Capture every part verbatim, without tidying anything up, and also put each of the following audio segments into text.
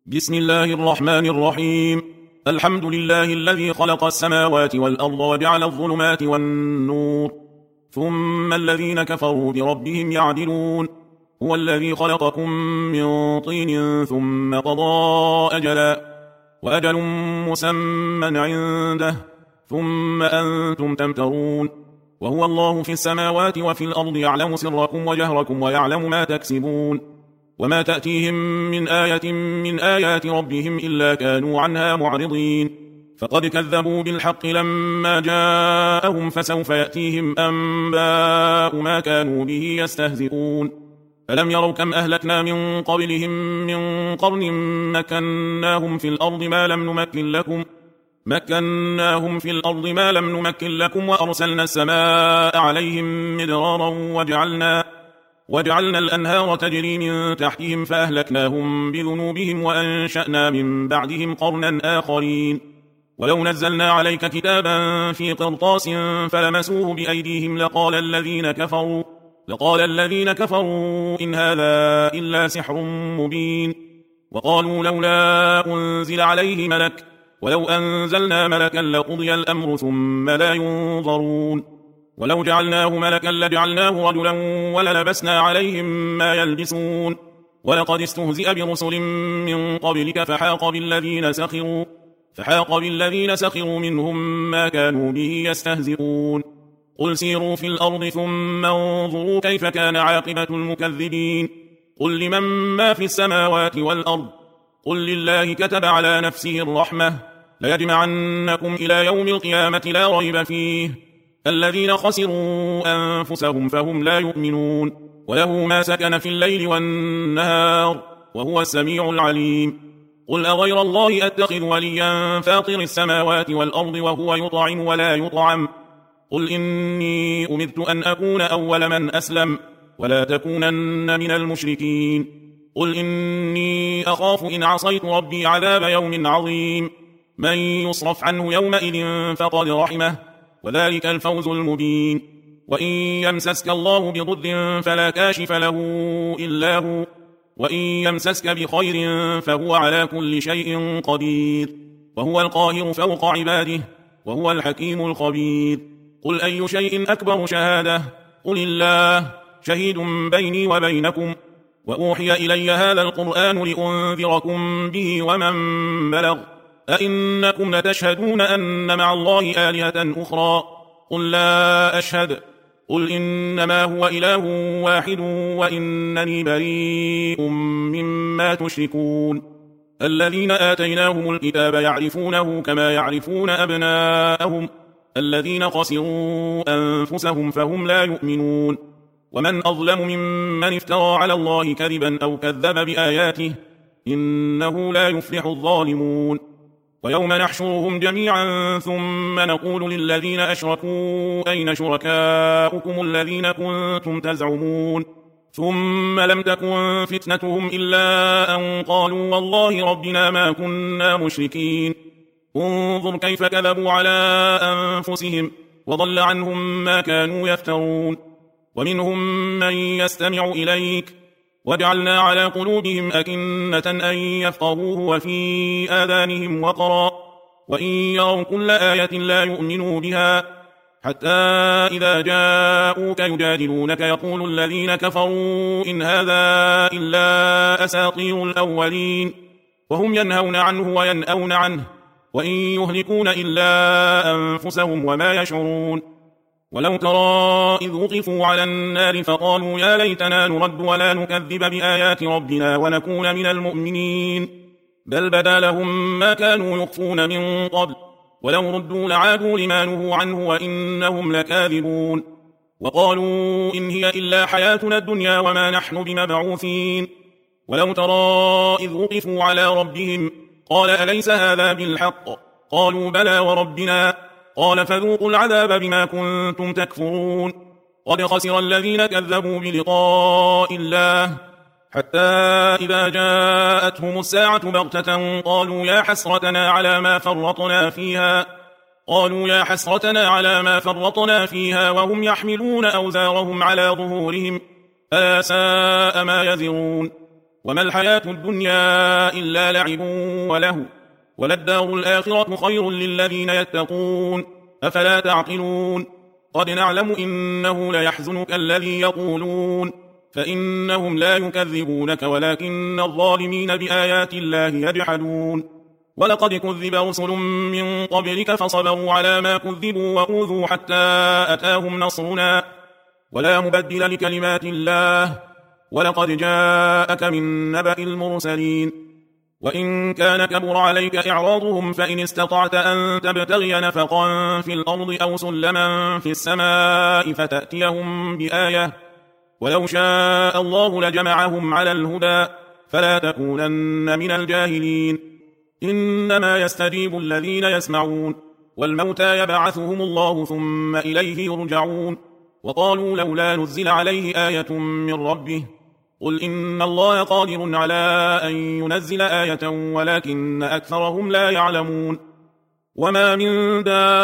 بسم الله الرحمن الرحيم. الحمد لله الذي خلق السماوات والأرض وجعل الظلمات والنور، ثم الذين كفروا بربهم يعدلون. هو الذي خلقكم من طين ثم قضى أجلا، وأجل مسمى عنده، ثم أنتم تمترون. وهو الله في السماوات وفي الأرض يعلم سركم وجهركم ويعلم ما تكسبون. وما تأتيهم من آية من آيات ربهم إلا كانوا عنها معرضين. فقد كذبوا بالحق لما جاءهم، فسوف يأتيهم أنباء ما كانوا به يستهزئون. ألم يروا كم أهلكنا من قبلهم من قرن مكناهم في الأرض ما لم نمكن لكم مكناهم في الأرض ما لم نمكن لكم وأرسلنا السماء عليهم مدرارا وجعلنا وجعلنا الأنهار تجري من تحتهم فأهلكناهم بذنوبهم وأنشأنا من بعدهم قرنا آخرين. ولو نزلنا عليك كتابا في قرطاس فلمسوه بأيديهم لقال الذين كفروا لقال الذين كفروا إن هذا إلا سحر مبين. وقالوا لولا أنزل عليه ملك، ولو أنزلنا ملكا لقضي الأمر ثم لا ينظرون. ولو جعلناه ملكا لجعلناه رجلا وللبسنا عليهم ما يلبسون. ولقد استهزئ برسل من قبلك فحاق بالذين سخروا فحاق بالذين سخروا منهم ما كانوا به يستهزئون. قل سيروا في الأرض ثم انظروا كيف كان عاقبة المكذبين. قل لمن ما في السماوات والأرض قل لله كتب على نفسه الرحمة ليجمعنكم إلى يوم القيامة لا ريب فيه. الذين خسروا أنفسهم فهم لا يؤمنون. وله ما سكن في الليل والنهار وهو السميع العليم. قل أغير الله أتخذ وليا فاطر السماوات والأرض وهو يطعم ولا يطعم. قل إني أمرت أن أكون أول من أسلم ولا تكونن من المشركين. قل إني أخاف إن عصيت ربي عذاب يوم عظيم. من يصرف عنه يومئذ فقد رحمه وذلك الفوز المبين. وإن يمسسك الله بضر فلا كاشف له إلا هو، وإن يمسسك بخير فهو على كل شيء قدير، وهو القاهر فوق عباده، وهو الحكيم الخبير. قل أي شيء أكبر شهادة؟ قل الله شهيد بيني وبينكم، وأوحي إلي هذا القرآن لأنذركم به ومن بلغ. أئنكم لتشهدون أن مع الله آلهة أخرى؟ قل لا أشهد. قل إنما هو إله واحد وإنني بريء مما تشركون. الذين آتيناهم الكتاب يعرفونه كما يعرفون أبناءهم، الذين خسروا أنفسهم فهم لا يؤمنون. ومن أظلم ممن افترى على الله كذبا أو كذب بآياته، إنه لا يفلح الظالمون. ويوم نحشرهم جميعا ثم نقول للذين أشركوا أين شركاؤكم الذين كنتم تزعمون ثم لم تكن فتنتهم إلا أن قالوا والله ربنا ما كنا مشركين. انظر كيف كذبوا على أنفسهم وضل عنهم ما كانوا يفترون. ومنهم من يستمع إليك وجعلنا على قلوبهم أكنة أن يفقهوه وفي آذانهم وقرا وإن يروا كل آية لا يؤمنوا بها، حتى إذا جاءوك يجادلونك يقول الذين كفروا إن هذا إلا أساطير الأولين، وهم ينهون عنه وينأون عنه وإن يهلكون إلا أنفسهم وما يشعرون. ولو ترى إذ وقفوا على النار فقالوا يا ليتنا نرد ولا نكذب بآيات ربنا ونكون من المؤمنين، بل بدا لهم ما كانوا يخفون من قبل ولو ردوا لعادوا لما نهوا عنه وإنهم لكاذبون. وقالوا إن هي إلا حياتنا الدنيا وما نحن بمبعوثين. ولو ترى إذ وقفوا على ربهم قال أليس هذا بالحق؟ قالوا بلى وربنا. قال فذوقوا العذاب بما كنتم تكفرون. قد خسر الذين كذبوا بلقاء الله حتى إذا جاءتهم الساعة بغتة قالوا يا حسرتنا على ما فرطنا فيها قالوا يا حسرتنا على ما فرطنا فيها وهم يحملون أوزارهم على ظهورهم، ألا ساء ما يزرون. وما الحياة الدنيا إلا لعب وله وللدار الآخرة خير للذين يتقون أفلا تعقلون قد نعلم إنه ليحزنك الذي يقولون فإنهم لا يكذبونك ولكن الظالمين بآيات الله يجحدون ولقد كذب رسل من قبلك فصبروا على ما كذبوا وأوذوا حتى أتاهم نصرنا ولا مبدل لكلمات الله ولقد جاءك من نبأ المرسلين وإن كان كبر عليك إعراضهم فإن استطعت أن تبتغي نفقا في الأرض أو سلما في السماء فتأتيهم بآية ولو شاء الله لجمعهم على الهدى فلا تكونن من الجاهلين إنما يستجيب الذين يسمعون والموتى يبعثهم الله ثم إليه يرجعون وقالوا لولا نزل عليه آية من ربه قل إن الله قادر على أن ينزل آية ولكن أكثرهم لا يعلمون وما من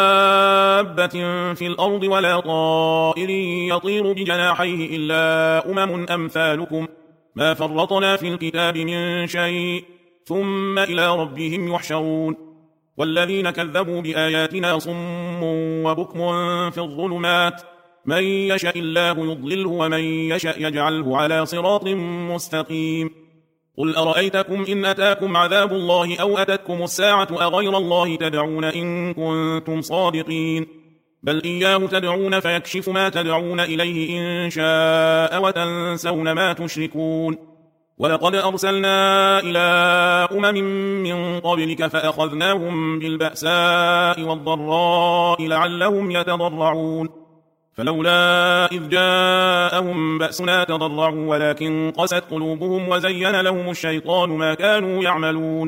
دابة في الأرض ولا طائر يطير بجناحيه إلا أمم أمثالكم ما فرطنا في الكتاب من شيء ثم إلى ربهم يحشرون والذين كذبوا بآياتنا صم وبكم في الظلمات من يشاء الله يضلله ومن يشاء يجعله على صراط مستقيم قل أرأيتكم إن أتاكم عذاب الله أو أتتكم الساعة أغير الله تدعون إن كنتم صادقين بل إياه تدعون فيكشف ما تدعون إليه إن شاء وتنسون ما تشركون ولقد أرسلنا إلى أمم من قبلك فأخذناهم بالبأساء والضراء لعلهم يتضرعون فلولا إذ جاءهم بأسنا تضرعوا ولكن قست قلوبهم وزين لهم الشيطان ما كانوا يعملون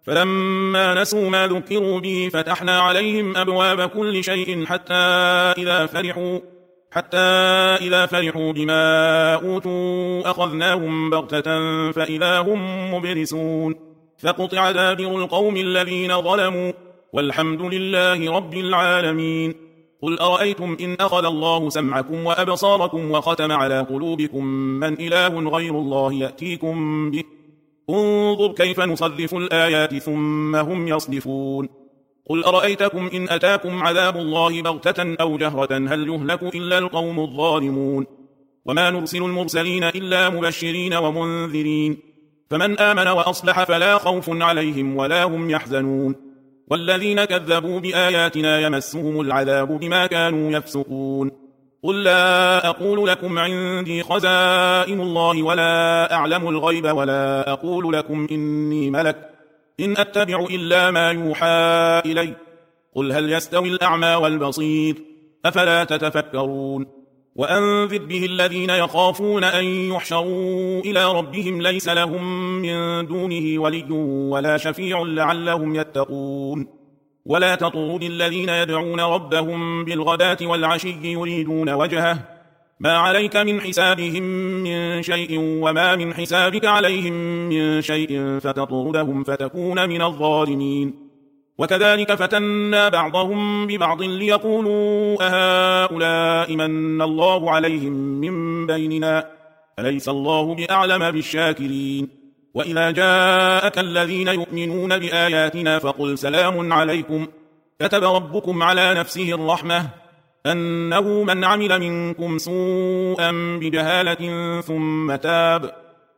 فلما نسوا ما ذكروا به فتحنا عليهم أبواب كل شيء حتى إذا فرحوا حتى إذا فرحوا بما أوتوا أخذناهم بغتة فإذا هم مبلسون فقطع دابر القوم الذين ظلموا والحمد لله رب العالمين قل أرأيتم إن أخذ الله سمعكم وأبصاركم وختم على قلوبكم من إله غير الله يأتيكم به انظر كيف نصرف الآيات ثم هم يصدفون قل أرأيتكم إن أتاكم عذاب الله بغتة أو جهرة هل يهلك إلا القوم الظالمون وما نرسل المرسلين إلا مبشرين ومنذرين فمن آمن وأصلح فلا خوف عليهم ولا هم يحزنون والذين كذبوا بآياتنا يمسهم العذاب بما كانوا يفسقون قل لا أقول لكم عندي خزائن الله ولا أعلم الغيب ولا أقول لكم إني ملك إن أتبع إلا ما يوحى إلي قل هل يستوي الأعمى والبصير أفلا تتفكرون وأنذر به الذين يخافون أن يحشروا إلى ربهم ليس لهم من دونه ولي ولا شفيع لعلهم يتقون ولا تطرد الذين يدعون ربهم بالغداة والعشي يريدون وجهه ما عليك من حسابهم من شيء وما من حسابك عليهم من شيء فتطردهم فتكون من الظالمين وكذلك فتنا بعضهم ببعض ليقولوا أهؤلاء من الله عليهم من بيننا أليس الله بأعلم بالشاكرين وإذا جاءك الذين يؤمنون بآياتنا فقل سلام عليكم كتب ربكم على نفسه الرحمة أنه من عمل منكم سوءا بجهالة ثم تاب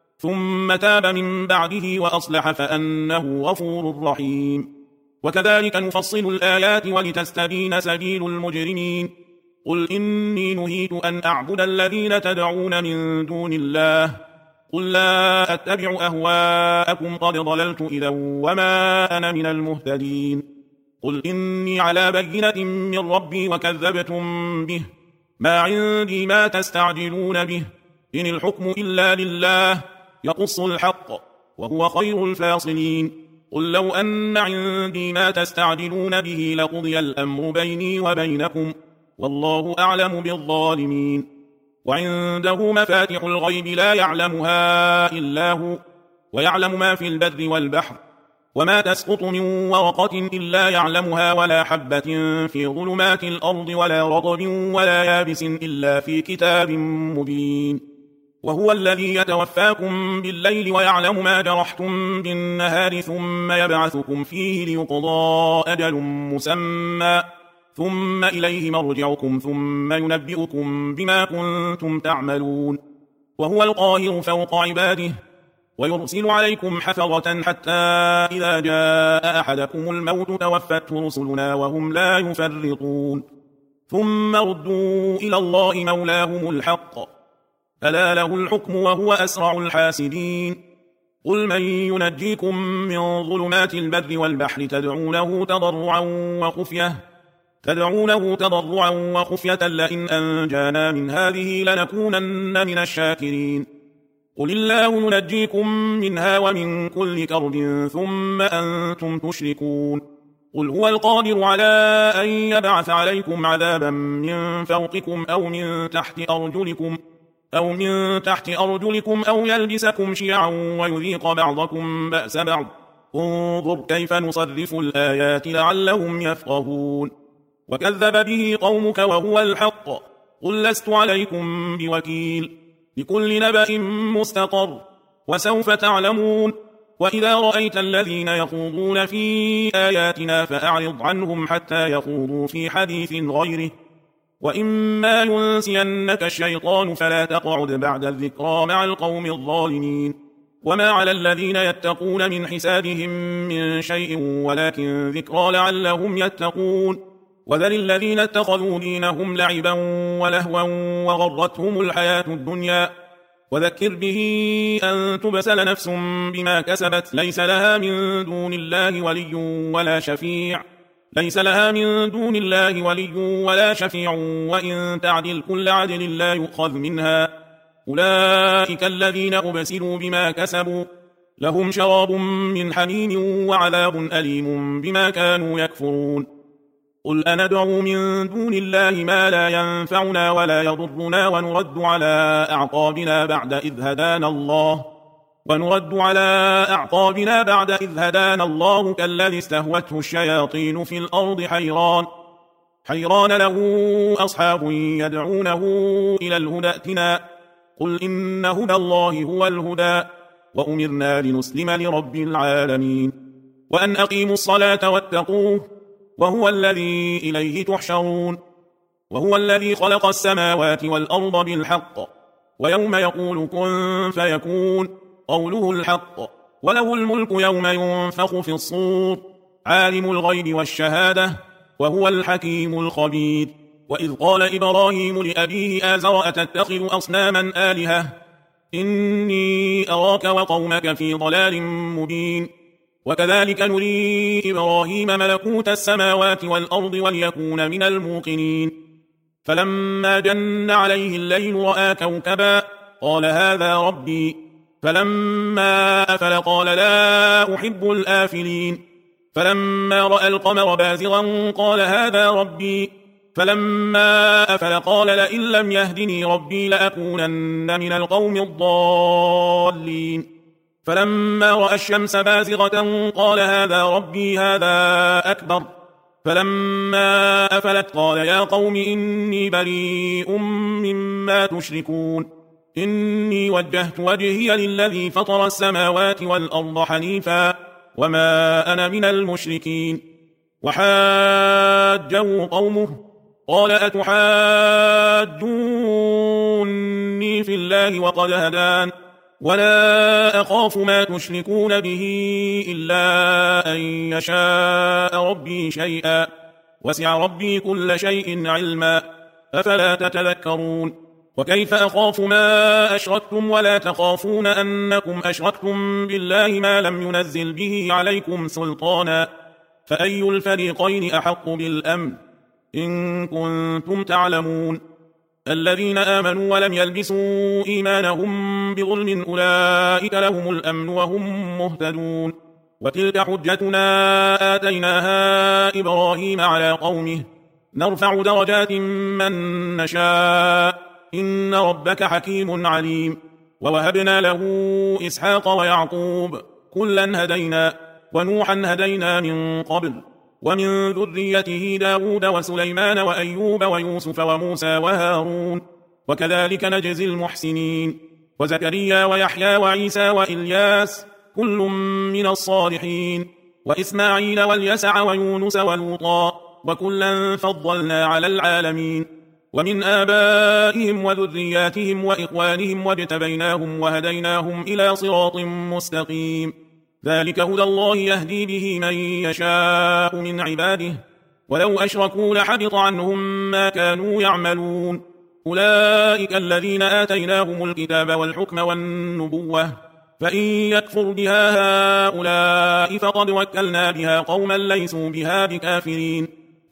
ثم تاب من بعده وأصلح فأنه غفور رحيم وكذلك نفصل الآيات ولتستبين سبيل المجرمين قل إني نهيت أن أعبد الذين تدعون من دون الله قل لا أتبع أهواءكم قد ضللت إذا وما أنا من المهتدين قل إني على بينة من ربي وكذبتم به ما عندي ما تستعجلون به إن الحكم إلا لله يقص الحق وهو خير الفاصلين قل لو أن عندي ما تستعجلون به لقضي الأمر بيني وبينكم والله أعلم بالظالمين وعنده مفاتح الغيب لا يعلمها إلا هو ويعلم ما في البر والبحر وما تسقط من ورقة إلا يعلمها ولا حبة في ظلمات الأرض ولا رطب ولا يابس إلا في كتاب مبين وهو الذي يتوفاكم بالليل ويعلم ما جرحتم بالنهار ثم يبعثكم فيه ليقضى أجل مسمى ثم إليه مرجعكم ثم ينبئكم بما كنتم تعملون. وهو القاهر فوق عباده ويرسل عليكم حفظة حتى إذا جاء أحدكم الموت توفته رسلنا وهم لا يفرطون ثم ردوا إلى الله مولاهم الحق ألا له الحكم وهو أسرع الحاسبين. قل من ينجيكم من ظلمات البر والبحر تدعونه تضرعا وخفية تدعونه تضرعا وخفية لئن أنجانا من هذه لنكونن من الشاكرين. قل الله ينجيكم منها ومن كل كرب ثم أنتم تشركون. قل هو القادر على أن يبعث عليكم عذابا من فوقكم أو من تحت أرجلكم أو من تحت أرجلكم أو يلبسكم شيعا ويذيق بعضكم بأس بعض انظر كيف نصرف الآيات لعلهم يفقهون. وكذب به قومك وهو الحق قل لست عليكم بوكيل لكل نبأ مستقر وسوف تعلمون. وإذا رأيت الذين يخوضون في آياتنا فأعرض عنهم حتى يخوضوا في حديث غيره وإما ينسينك الشيطان فلا تقعد بعد الذكرى مع القوم الظالمين. وما على الذين يتقون من حسابهم من شيء ولكن ذكرى لعلهم يتقون. وذل الذين اتخذوا دينهم لعبا ولهوا وغرتهم الحياة الدنيا وذكر به أن تبسل نفس بما كسبت ليس لها من دون الله ولي ولا شفيع ليس لها من دون الله ولي ولا شفيع وإن تعدل كل عدل لا يؤخذ منها أولئك الذين أبسلوا بما كسبوا لهم شراب من حميم وعذاب أليم بما كانوا يكفرون. قل أندعو من دون الله ما لا ينفعنا ولا يضرنا ونرد على أعقابنا بعد إذ هدانا الله ونرد على أعقابنا بعد إذ هدانا الله كالذي استهوته الشياطين في الأرض حيران حيران له أصحاب يدعونه إلى الهدى ائتنا قل إن هدى الله هو الهدى وأمرنا لنسلم لرب العالمين وأن أقيموا الصلاة واتقوه وهو الذي إليه تحشرون. وهو الذي خلق السماوات والأرض بالحق ويوم يقول كن فيكون قوله الحق وله الملك يوم ينفخ في الصور عالم الغيب والشهادة وهو الحكيم الخبير. وإذ قال إبراهيم لأبيه آزر أتتخذ أصناما آلهة إني أراك وقومك في ضلال مبين. وكذلك نري إبراهيم ملكوت السماوات والأرض وليكون من الموقنين. فلما جن عليه الليل رأى كوكبا قال هذا ربي فلما أفل قال لا أحب الآفلين. فلما رأى القمر بازغا قال هذا ربي فلما أفل قال لئن لم يهدني ربي لأكونن من القوم الضالين. فلما رأى الشمس بازغة قال هذا ربي هذا أكبر فلما أفلت قال يا قوم إني بريء مما تشركون إني وجهت وجهي للذي فطر السماوات والأرض حنيفا وما أنا من المشركين. وحاجه قومه قال أتحاجوني في الله وقد هدان ولا أخاف ما تشركون به إلا أن يشاء ربي شيئا وسع ربي كل شيء علما أفلا تتذكرون. وكيف أخاف ما أشركتم ولا تخافون أنكم أشركتم بالله ما لم ينزل به عليكم سلطانا فأي الفريقين أحق بالأمن إن كنتم تعلمون. الذين آمنوا ولم يلبسوا إيمانهم بظلم أولئك لهم الأمن وهم مهتدون. وتلك حجتنا آتيناها إبراهيم على قومه نرفع درجات من نشاء إن ربك حكيم عليم. ووهبنا له إسحاق ويعقوب كلا هدينا ونوحا هدينا من قبل ومن ذريته داود وسليمان وأيوب ويوسف وموسى وهارون وكذلك نجزي المحسنين. وزكريا ويحيى وعيسى وإلياس كل من الصالحين، وإسماعيل واليسع ويونس ولوطا وكلا فضلنا على العالمين، ومن آبائهم وذرياتهم وإخوانهم واجتبيناهم وهديناهم إلى صراط مستقيم. ذلك هدى الله يهدي به من يشاء من عباده، ولو أشركوا لحبط عنهم ما كانوا يعملون. أولئك الذين آتيناهم الكتاب والحكم والنبوة، فإن يكفر بها هؤلاء فقد وكلنا بها قوما ليسوا بها بكافرين.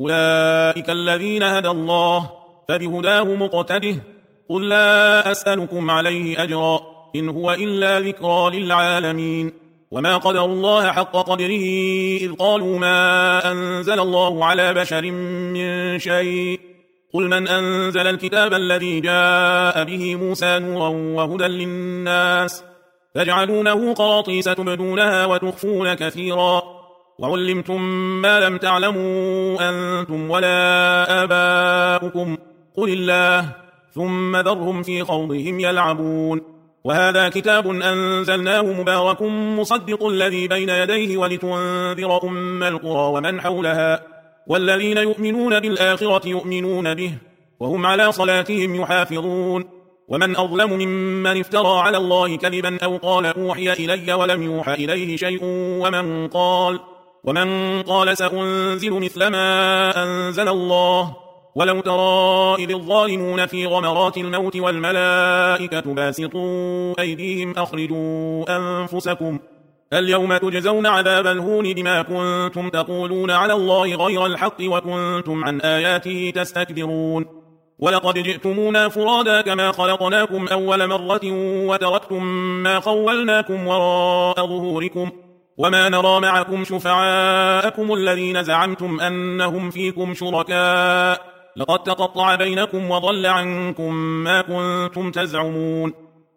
أولئك الذين هدى الله، فبهداه مقتده. قل لا أسألكم عليه أجرا، إن هو إلا ذكرى للعالمين. وما قدر الله حق قدره إذ قالوا ما أنزل الله على بشر من شيء. قل من أنزل الكتاب الذي جاء به موسى نورا وهدى للناس، تجعلونه قراطيس تبدونها وتخفون كثيرا، وعلمتم ما لم تعلموا أنتم ولا آباؤكم، قل الله، ثم ذرهم في خوضهم يلعبون. وهذا كتاب أنزلناه مبارك مصدق الذي بين يديه ولتنذر أم القرى ومن حولها، والذين يؤمنون بالآخرة يؤمنون به، وهم على صلاتهم يحافظون. ومن أظلم ممن افترى على الله كذبا أو قال أوحي إلي ولم يوحى إليه شيء، ومن قال ومن قال سأنزل مثل ما أنزل الله. ولو ترى إذ الظالمون في غمرات الموت والملائكة باسطوا أيديهم أخرجوا أنفسكم اليوم تجزون عذاب الهون بما كنتم تقولون على الله غير الحق وكنتم عن آياته تستكبرون. ولقد جئتمونا فرادا كما خلقناكم أول مرة وتركتم ما خولناكم وراء ظهوركم، وما نرى معكم شفعاءكم الذين زعمتم أنهم فيكم شركاء، لقد تقطع بينكم وضل عنكم ما كنتم تزعمون.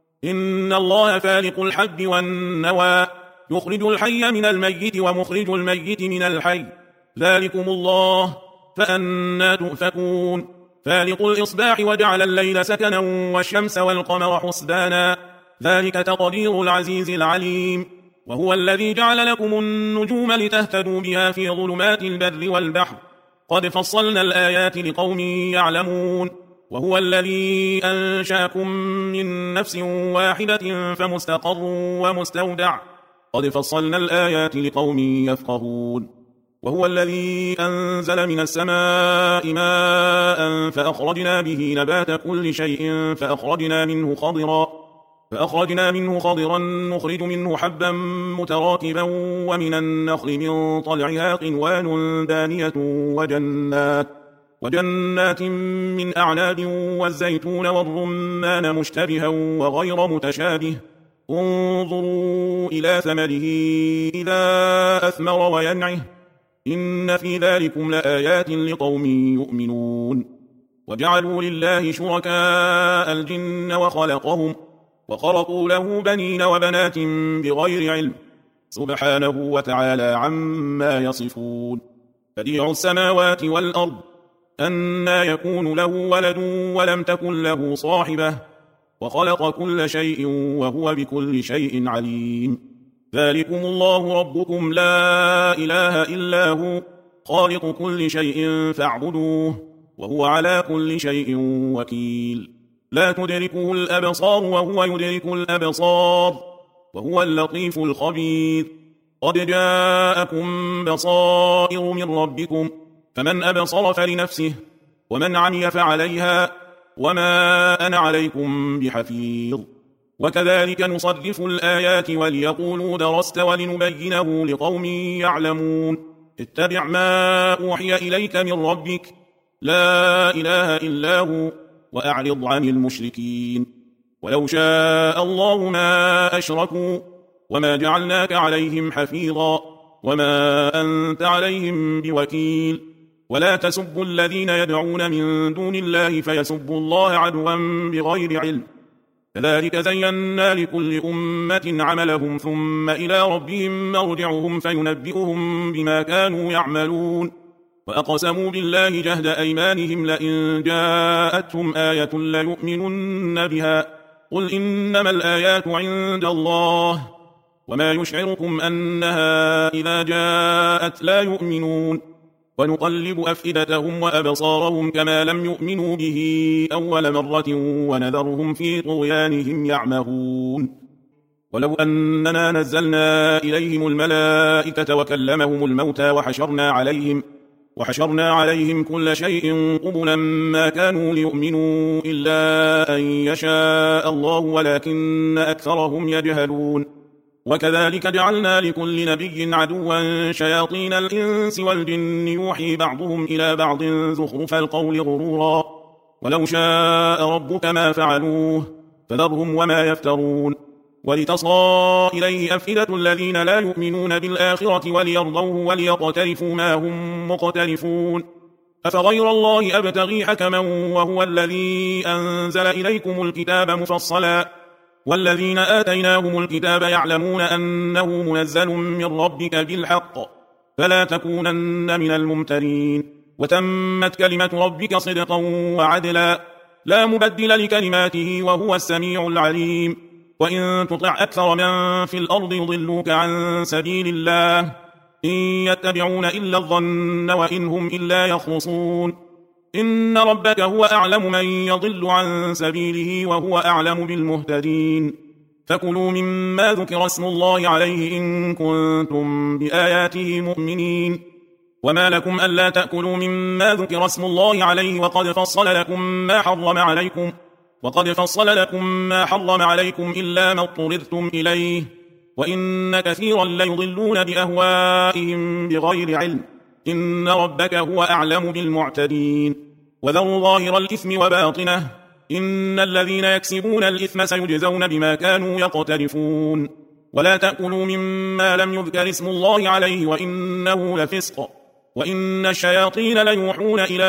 إن الله فالق الحب والنوى، يخرج الحي من الميت ومخرج الميت من الحي، ذلكم الله، فأنى تؤفكون. فالق الإصباح وجعل الليل سكنا والشمس والقمر حسبانا، ذلك تقدير العزيز العليم. وهو الذي جعل لكم النجوم لتهتدوا بها في ظلمات البر والبحر، قد فصلنا الآيات لقوم يعلمون. وهو الذي أنشأكم من نفس واحدة فمستقر ومستودع، قد فصلنا الآيات لقوم يفقهون. وهو الذي أنزل من السماء ماء فأخرجنا به نبات كل شيء فأخرجنا منه خضرا فأخرجنا منه خضرا نخرج منه حبا متراكبا ومن النخل من طلعها قنوان دانية وجنات وجنات من أعناب والزيتون والرمان مشتبها وغير متشابه، انظروا إلى ثمره إذا أثمر وينعه، إن في ذلكم لآيات لقوم يؤمنون. وجعلوا لله شركاء الجن وخلقهم وخرقوا له بنين وبنات بغير علم، سبحانه وتعالى عما يصفون. بديع السماوات والأرض، أنى يكون له ولد ولم تكن له صاحبة، وخلق كل شيء وهو بكل شيء عليم. ذلكم الله ربكم لا إله إلا هو، خالق كل شيء فاعبدوه، وهو على كل شيء وكيل. لا تدركه الأبصار وهو يدرك الأبصار، وهو اللطيف الخبير. قد جاءكم بصائر من ربكم، فمن أبصر فلنفسه ومن عمي فعليها، وما أنا عليكم بحفيظ. وكذلك نصرف الآيات وليقولوا درست ولنبينه لقوم يعلمون. اتبع ما أوحي إليك من ربك، لا إله إلا هو، وأعرض عن المشركين. ولو شاء الله ما أشركوا وما جعلناك عليهم حفيظا، وما أنت عليهم بوكيل. ولا تسبوا الذين يدعون من دون الله فيسبوا الله عدوا بغير علم، كذلك زينا لكل أمة عملهم ثم إلى ربهم مرجعهم فينبئهم بما كانوا يعملون. وأقسموا بالله جهد أيمانهم لئن جاءتهم آية ليؤمنن بها، قل إنما الآيات عند الله وما يشعركم أنها إذا جاءت لا يؤمنون ونقلب أفئدتهم وأبصارهم كما لم يؤمنوا به أول مرة ونذرهم في طغيانهم يعمهون ولو أننا نزلنا إليهم الملائكة وكلمهم الموتى وحشرنا عليهم وحشرنا عليهم كل شيء قبلا ما كانوا ليؤمنوا إلا أن يشاء الله ولكن أكثرهم يجهلون وكذلك جعلنا لكل نبي عدوا شياطين الإنس والجن يوحي بعضهم إلى بعض زخرف القول غرورا ولو شاء ربك ما فعلوه فذرهم وما يفترون ولتصغى إليه أفئدة الذين لا يؤمنون بالآخرة وليرضوه وليقترفوا ما هم مقترفون أفغير الله أبتغي حكما وهو الذي أنزل إليكم الكتاب مفصلا والذين آتيناهم الكتاب يعلمون أنه منزل من ربك بالحق فلا تكونن من الممترين وتمت كلمة ربك صدقا وعدلا لا مبدل لكلماته وهو السميع العليم وإن تطع أكثر من في الأرض يضلوك عن سبيل الله إن يتبعون إلا الظن وإن هم إلا يخرصون إن ربك هو أعلم من يضل عن سبيله وهو أعلم بالمهتدين فكلوا مما ذكر اسم الله عليه إن كنتم بآياته مؤمنين وما لكم ألا تأكلوا مما ذكر اسم الله عليه وقد فصل لكم ما حرم عليكم وقد فصل لكم ما حرم عليكم إلا ما اضطررتم إليه وإن كثيرا ليضلون بأهوائهم بغير علم إن ربك هو أعلم بالمعتدين وذروا ظاهر الإثم وباطنه إن الذين يكسبون الإثم سيجزون بما كانوا يقترفون ولا تأكلوا مما لم يذكر اسم الله عليه وإنه لفسق وإن الشياطين ليوحون إلى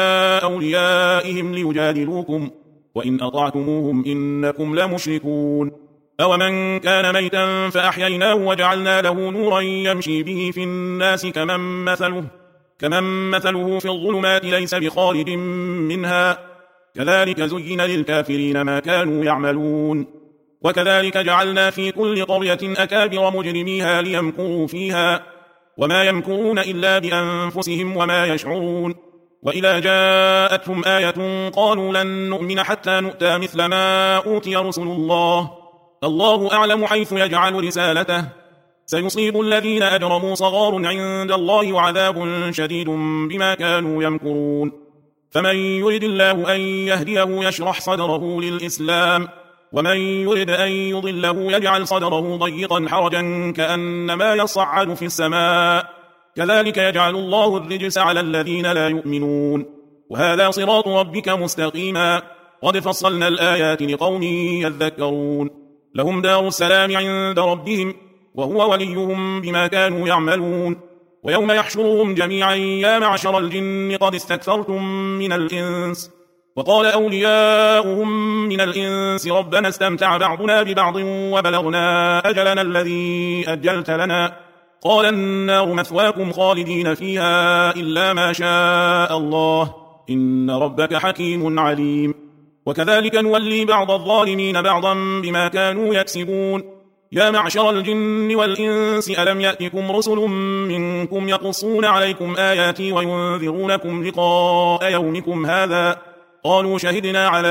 أوليائهم ليجادلوكم وإن أطعتموهم إنكم لمشركون أومن كان ميتا فأحييناه وجعلنا له نورا يمشي به في الناس كمن مثله, كمن مثله في الظلمات ليس بخارج منها كذلك زين للكافرين ما كانوا يعملون وكذلك جعلنا في كل قرية أكابر مجرميها ليمكروا فيها وما يمكرون إلا بأنفسهم وما يشعرون وإذا جاءتهم آية قالوا لن نؤمن حتى نؤتى مثل ما أوتي رسل الله الله أعلم حيث يجعل رسالته سيصيب الذين أجرموا صغار عند الله وعذاب شديد بما كانوا يمكرون فمن يرد الله أن يهديه يشرح صدره للإسلام ومن يرد أن يضله يجعل صدره ضيقا حرجا كأنما يصعد في السماء كذلك يجعل الله الرجس على الذين لا يؤمنون وهذا صراط ربك مستقيما قد فصلنا الآيات لقوم يذكرون لهم دار السلام عند ربهم وهو وليهم بما كانوا يعملون ويوم يحشرهم جميعا يا معشر الجن قد استكثرتم من الإنس وقال أولياؤهم من الإنس ربنا استمتع بعضنا ببعض وبلغنا أجلنا الذي أجلت لنا قال النار مثواكم خالدين فيها إلا ما شاء الله إن ربك حكيم عليم وكذلك نولي بعض الظالمين بعضا بما كانوا يكسبون يا معشر الجن والإنس ألم يأتكم رسل منكم يقصون عليكم آياتي وينذرونكم لقاء يومكم هذا قالوا شهدنا على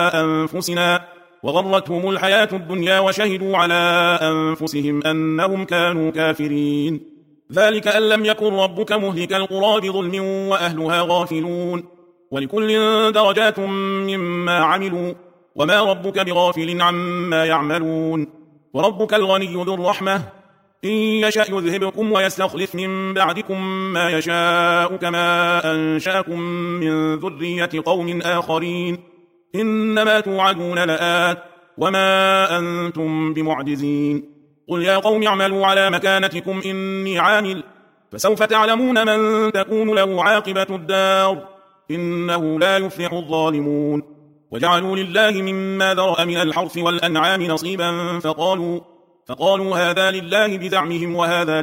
أنفسنا وغرتهم الحياة الدنيا وشهدوا على أنفسهم أنهم كانوا كافرين ذلك أن لم يكن ربك مهلك القرى بظلم وأهلها غافلون ولكل درجات مما عملوا وما ربك بغافل عما يعملون وربك الغني ذو الرحمة إن يشأ يذهبكم ويستخلف من بعدكم ما يشاء كما أنشأكم من ذرية قوم آخرين إنما توعدون لآت وما أنتم بمعجزين قل يا قوم اعملوا على مكانتكم إني عامل فسوف تعلمون من تكون له عاقبة الدار إنه لا يفلح الظالمون وجعلوا لله مما ذرأ من الحرث والأنعام نصيبا فقالوا, فقالوا هذا لله بزعمهم وهذا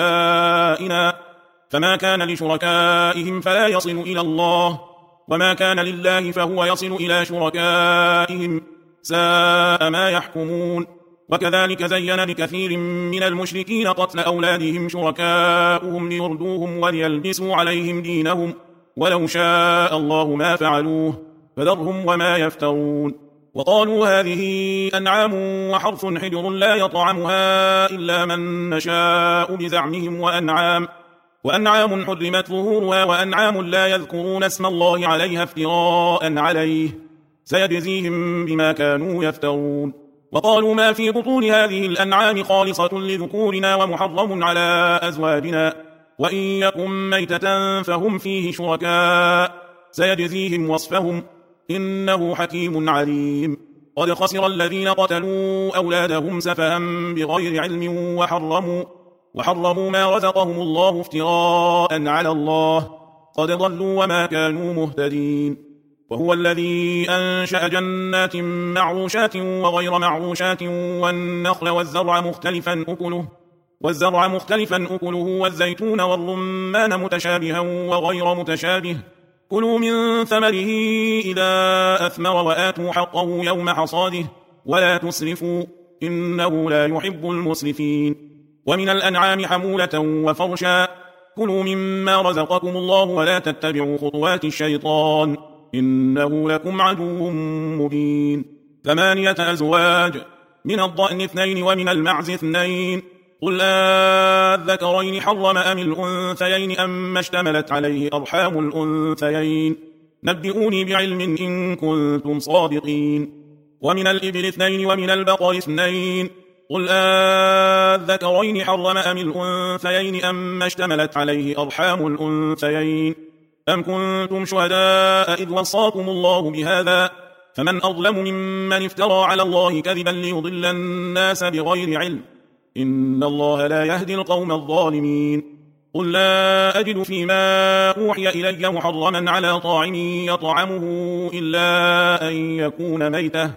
لشركائنا فما كان لشركائهم فلا يصل إلى الله وما كان لله فهو يصل إلى شركائهم ساء ما يحكمون. وكذلك زين لكثير من المشركين قتل أولادهم شركاؤهم ليردوهم وليلبسوا عليهم دينهم، ولو شاء الله ما فعلوه فذرهم وما يفترون. وقالوا هذه أنعام وحرث حجر لا يطعمها إلا من نشاء بزعمهم، وأنعام وأنعام حرمت ظهورها وأنعام لا يذكرون اسم الله عليها افتراء عليه سيجزيهم بما كانوا يفترون. وقالوا ما في بطون هذه الأنعام خالصة لذكورنا ومحرم على أزواجنا، وإن يكن ميتة فهم فيه شركاء سيجزيهم وصفهم إنه حكيم عليم. قد خسر الذين قتلوا أولادهم سفها بغير علم وحرموا, وحرموا ما رزقهم الله افتراء على الله، قد ضلوا وما كانوا مهتدين. وهو الذي أنشأ جنات معروشات وغير معروشات والنخل والزرع مختلفا أكله والزرع مختلفا أكله والزيتون والرمان متشابها وغير متشابه، كلوا من ثمره إذا أثمر وآتوا حقه يوم حصاده ولا تسرفوا إنه لا يحب المسرفين. ومن الأنعام حمولة وفرشا، كلوا مما رزقكم الله ولا تتبعوا خطوات الشيطان إنه لكم عدو مبين. ثمانية أزواج، من الضأن اثنين ومن المعز اثنين، قل أذكرين حرم أم الأنثيين أما اشتملت عليه أرحام الأنثيين، نبئوني بعلم إن كنتم صادقين. ومن الإبل اثنين ومن البقر اثنين، قل أذكرين حرم أم الأنثيين أما اشتملت عليه أرحام الأنثيين، أم كنتم شهداء إذ وصاكم الله بهذا، فمن أظلم ممن افترى على الله كذبا ليضل الناس بغير علم، إن الله لا يهدي القوم الظالمين. قل لا أجد فيما أوحي إلي محرما على طاعم يطعمه إلا أن يكون ميتة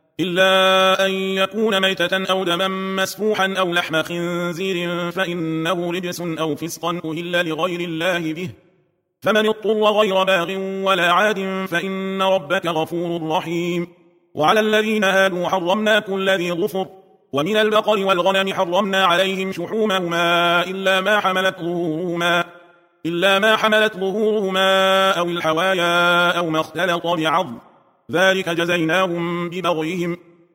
إلا أن يكون ميتة أو دما مسفوحا أو لحم خنزير فإنه رجس أو فسقا أهل لغير الله به، فمن اضطر غير باغ ولا عاد فإن ربك غفور رحيم. وعلى الذين هادوا حرمنا كل ذي ظفر، ومن البقر والغنم حرمنا عليهم شحومهما إلا ما حملت ظهورهما إلا ما حملت ظهورهما أو الحوايا أو ما اختلط بعظم، ذلك جزيناهم ببغيهم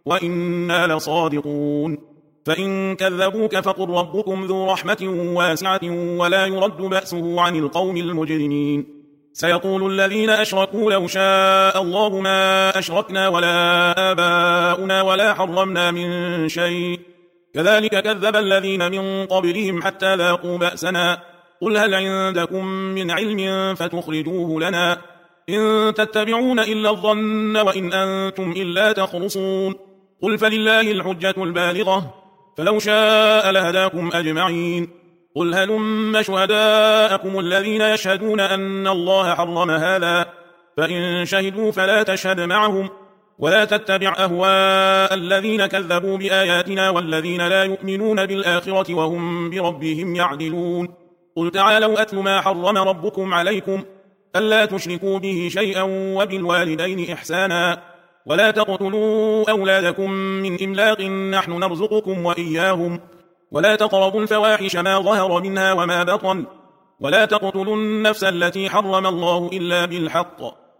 وإنا لصادقون. فإن كذبوك فقل ربكم ذو رحمة واسعة ولا يرد بأسه عن القوم المجرمين. سيقول الذين أشركوا لو شاء الله ما أشركنا ولا آباؤنا ولا حرمنا من شيء، كذلك كذب الذين من قبلهم حتى ذاقوا بأسنا. قل هل عندكم من علم فتخرجوه لنا، إن تتبعون إلا الظن وإن أنتم إلا تخرصون. قل فلله الحجة البالغة، فلو شاء لهداكم أجمعين. قل هلم شهداءكم الذين يشهدون أن الله حرم هذا، فإن شهدوا فلا تشهد معهم، ولا تتبع أهواء الذين كذبوا بآياتنا والذين لا يؤمنون بالآخرة وهم بربهم يعدلون. قل تعالوا أتل ما حرم ربكم عليكم ألا تشركوا به شيئا وبالوالدين إحسانا، ولا تقتلوا أولادكم من إملاق نحن نرزقكم وإياهم، ولا تقربوا الفواحش ما ظهر منها وما بطن، ولا تقتلوا النفس التي حرم الله إلا بالحق،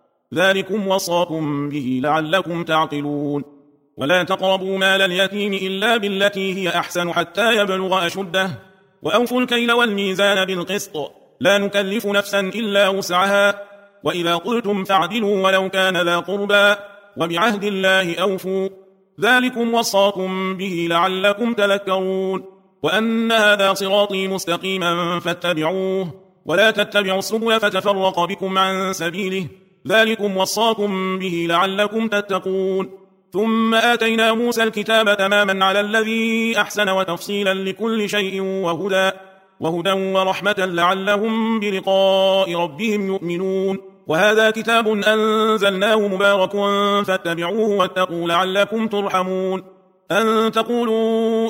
ذلكم وصاكم به لعلكم تعقلون. ولا تقربوا مال اليتيم إلا بالتي هي أحسن حتى يبلغ أشده، وأوفوا الكيل والميزان بالقسط، لا نكلف نفسا إلا وسعها، وإذا قلتم فاعدلوا ولو كان ذا قربى، وبعهد الله أوفوا، ذلكم وصاكم به لعلكم تذكرون. وأن هذا صراطي مستقيما فاتبعوه، ولا تتبعوا السبل فتفرق بكم عن سبيله، ذلكم وصاكم به لعلكم تتقون. ثم آتينا موسى الكتاب تماما على الذي أحسن وتفصيلا لكل شيء وهدى وهدى ورحمة لعلهم بلقاء ربهم يؤمنون. وهذا كتاب أنزلناه مبارك فاتبعوه واتقوا لعلكم ترحمون. أن تقولوا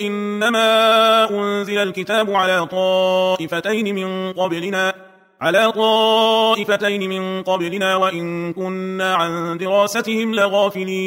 إنما أنزل الكتاب على طائفتين من قبلنا على طائفتين من قبلنا وإن كنا عن دراستهم لغافلين.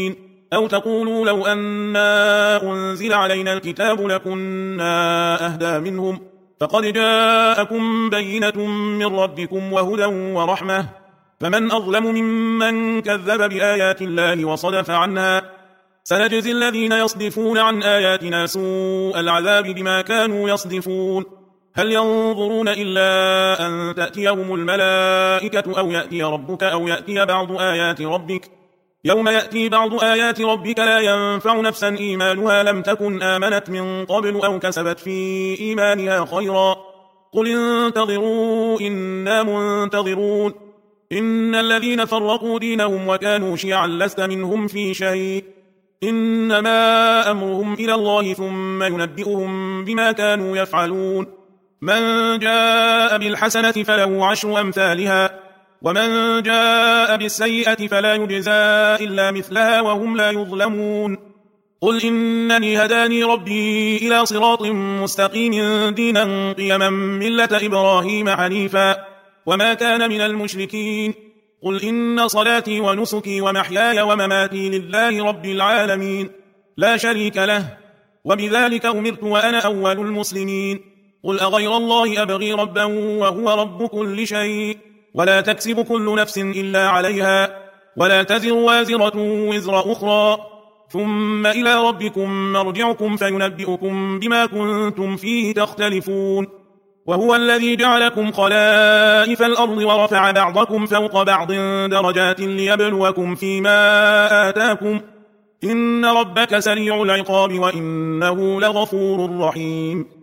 أو تقولوا لو أنا أنزل علينا الكتاب لكنا أهدى منهم فقد جاءكم بينة من ربكم وهدى ورحمة فمن أظلم ممن كذب بآيات الله وصدف عنها سنجزي الذين يصدفون عن آياتنا سوء العذاب بما كانوا يصدفون هل ينظرون إلا أن تأتيهم الملائكة أو يأتي ربك أو يأتي بعض آيات ربك يوم يأتي بعض آيات ربك لا ينفع نفسا إيمانها لم تكن آمنت من قبل أو كسبت في إيمانها خيرا قل انتظروا إنا منتظرون إن الذين فرقوا دينهم وكانوا شيعا لست منهم في شيء إنما أمرهم إلى الله ثم ينبئهم بما كانوا يفعلون من جاء بالحسنة فله عشر أمثالها ومن جاء بالسيئة فلا يجزى إلا مثلها وهم لا يظلمون قل إنني هداني ربي إلى صراط مستقيم دينا قيما ملة إبراهيم حنيفا وما كان من المشركين قل إن صلاتي ونسكي ومحياي ومماتي لله رب العالمين لا شريك له وبذلك أمرت وأنا أول المسلمين قل أغير الله أبغي ربا وهو رب كل شيء ولا تكسب كل نفس إلا عليها ولا تزر وازرة وزر أخرى ثم إلى ربكم مرجعكم فينبئكم بما كنتم فيه تختلفون وهو الذي جعلكم خلائف الأرض ورفع بعضكم فوق بعض درجات ليبلوكم فيما آتاكم إن ربك سريع العقاب وإنه لغفور رحيم